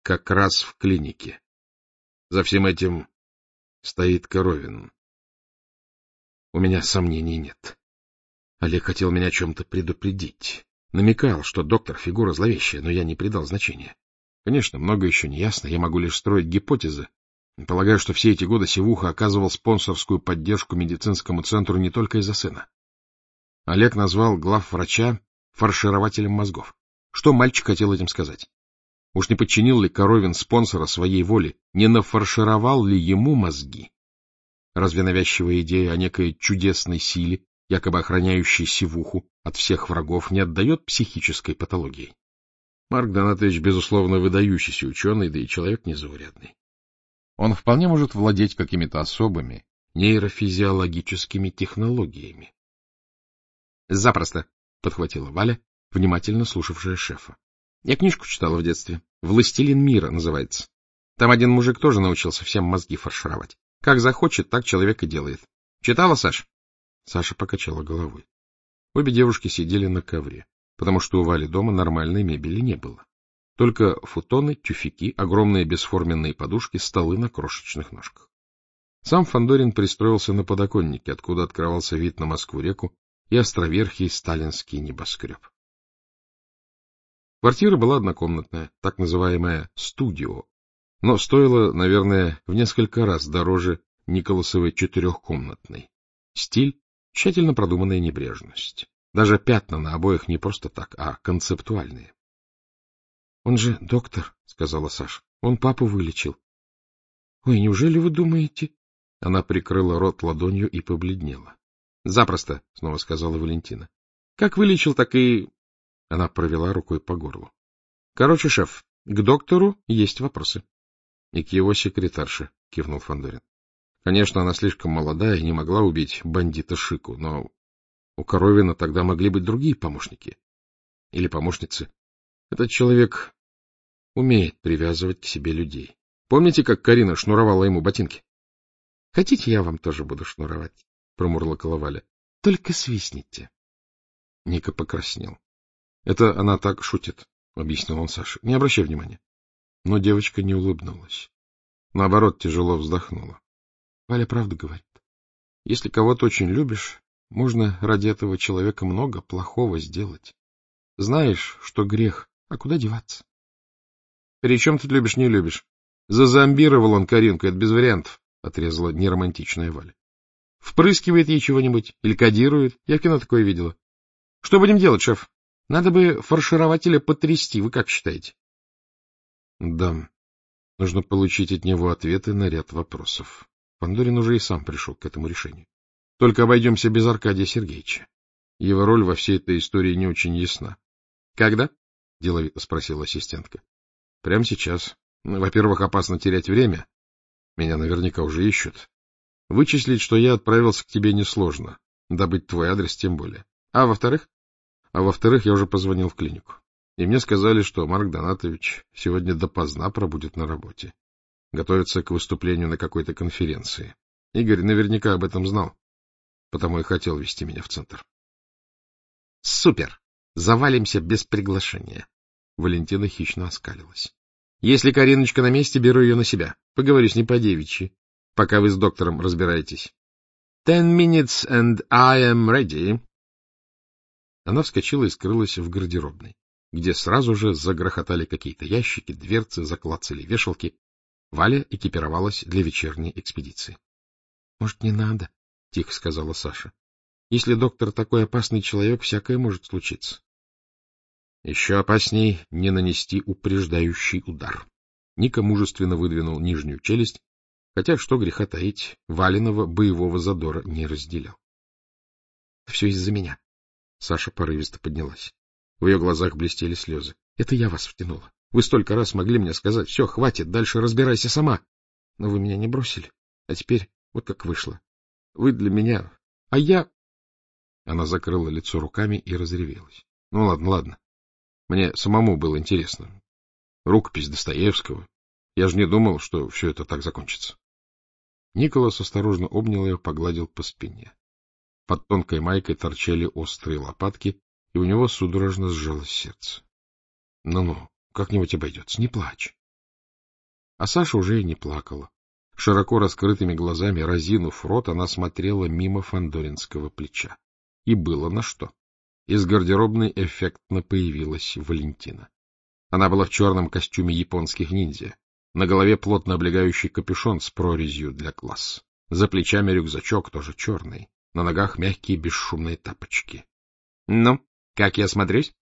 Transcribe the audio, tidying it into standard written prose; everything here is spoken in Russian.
как раз в клинике. За всем этим стоит Коровин. У меня сомнений нет. Олег хотел меня о чем-то предупредить. Намекал, что доктор — фигура зловещая, но я не придал значения. Конечно, много еще не ясно, я могу лишь строить гипотезы. Полагаю, что все эти годы Севуха оказывал спонсорскую поддержку медицинскому центру не только из-за сына. Олег назвал главврача фарширователем мозгов. Что мальчик хотел этим сказать? Уж не подчинил ли Коровин спонсора своей воле, не нафаршировал ли ему мозги? Разве навязчивая идея о некой чудесной силе, якобы охраняющей Севуху от всех врагов, не отдает психической патологии? Марк Донатович, безусловно, выдающийся ученый, да и человек незаурядный. Он вполне может владеть какими-то особыми нейрофизиологическими технологиями. — Запросто, — подхватила Валя, внимательно слушавшая шефа. — Я книжку читала в детстве. «Властелин мира» называется. Там один мужик тоже научился всем мозги фаршировать. Как захочет, так человек и делает. Читала, Саш? Саша покачала головой. Обе девушки сидели на ковре, потому что у Вали дома нормальной мебели не было. Только футоны, тюфяки, огромные бесформенные подушки, столы на крошечных ножках. Сам Фандорин пристроился на подоконнике, откуда открывался вид на Москву-реку и островерхий сталинский небоскреб. Квартира была однокомнатная, так называемая студио, но стоила, наверное, в несколько раз дороже Николасовой четырехкомнатной. Стиль — тщательно продуманная небрежность. Даже пятна на обоях не просто так, а концептуальные. — Он же доктор, — сказала Саша. — Он папу вылечил. — Ой, неужели вы думаете? Она прикрыла рот ладонью и побледнела. — Запросто, — снова сказала Валентина. — Как вылечил, так и... Она провела рукой по горлу. — Короче, шеф, к доктору есть вопросы. — И к его секретарше, — кивнул Фандорин. Конечно, она слишком молодая и не могла убить бандита Шику, но у Коровина тогда могли быть другие помощники. Или помощницы. Этот человек умеет привязывать к себе людей. Помните, как Карина шнуровала ему ботинки? — Хотите, я вам тоже буду шнуровать? — промурлыкала Валя. — Только свистните. Ника покраснел. — Это она так шутит, — объяснил он Саше. — Не обращай внимания. Но девочка не улыбнулась. Наоборот, тяжело вздохнула. Валя правду говорит. Если кого-то очень любишь, можно ради этого человека много плохого сделать. Знаешь, что грех, а куда деваться? — При чем тут любишь, не любишь? Зазомбировал он Каринку, это без вариантов, — отрезала неромантичная Валя. — Впрыскивает ей чего-нибудь или кодирует. Я в кино такое видела. — Что будем делать, шеф? Надо бы фарширователя потрясти, вы как считаете? — Да, нужно получить от него ответы на ряд вопросов. Фандорин уже и сам пришел к этому решению. Только обойдемся без Аркадия Сергеевича. Его роль во всей этой истории не очень ясна. — Когда? — деловито спросила ассистентка. — Прямо сейчас. Во-первых, опасно терять время. Меня наверняка уже ищут. Вычислить, что я отправился к тебе, несложно. Добыть твой адрес тем более. А во-вторых? А во-вторых, я уже позвонил в клинику. И мне сказали, что Марк Донатович сегодня допоздна пробудет на работе. Готовится к выступлению на какой-то конференции. Игорь наверняка об этом знал, потому и хотел вести меня в центр. — Супер! Завалимся без приглашения. Валентина хищно оскалилась. — Если Кариночка на месте, беру ее на себя. Поговорю с ней по-девичьи, пока вы с доктором разбираетесь. 10 minutes and I am ready. Она вскочила и скрылась в гардеробной, где сразу же загрохотали какие-то ящики, дверцы, заклацали вешалки. Валя экипировалась для вечерней экспедиции. — Может, не надо? — тихо сказала Саша. — Если доктор такой опасный человек, всякое может случиться. Еще опасней не нанести упреждающий удар. Ника мужественно выдвинул нижнюю челюсть, хотя, что греха таить, Валиного боевого задора не разделял. — Все из-за меня. Саша порывисто поднялась. В ее глазах блестели слезы. — Это я вас втянула. Вы столько раз могли мне сказать: все, хватит, дальше разбирайся сама. Но вы меня не бросили. А теперь вот как вышло. Вы для меня... А я... Она закрыла лицо руками и разревелась. Ну ладно, ладно. Мне самому было интересно. Рукопись Достоевского. Я же не думал, что все это так закончится. Николас осторожно обнял ее, погладил по спине. Под тонкой майкой торчали острые лопатки, и у него судорожно сжалось сердце. Ну-ну, как-нибудь обойдется, не плачь. А Саша уже и не плакала. Широко раскрытыми глазами, разинув рот, она смотрела мимо фандоринского плеча. И было на что. Из гардеробной эффектно появилась Валентина. Она была в черном костюме японских ниндзя. На голове плотно облегающий капюшон с прорезью для глаз. За плечами рюкзачок, тоже черный. На ногах мягкие бесшумные тапочки. — Ну, как я смотрюсь?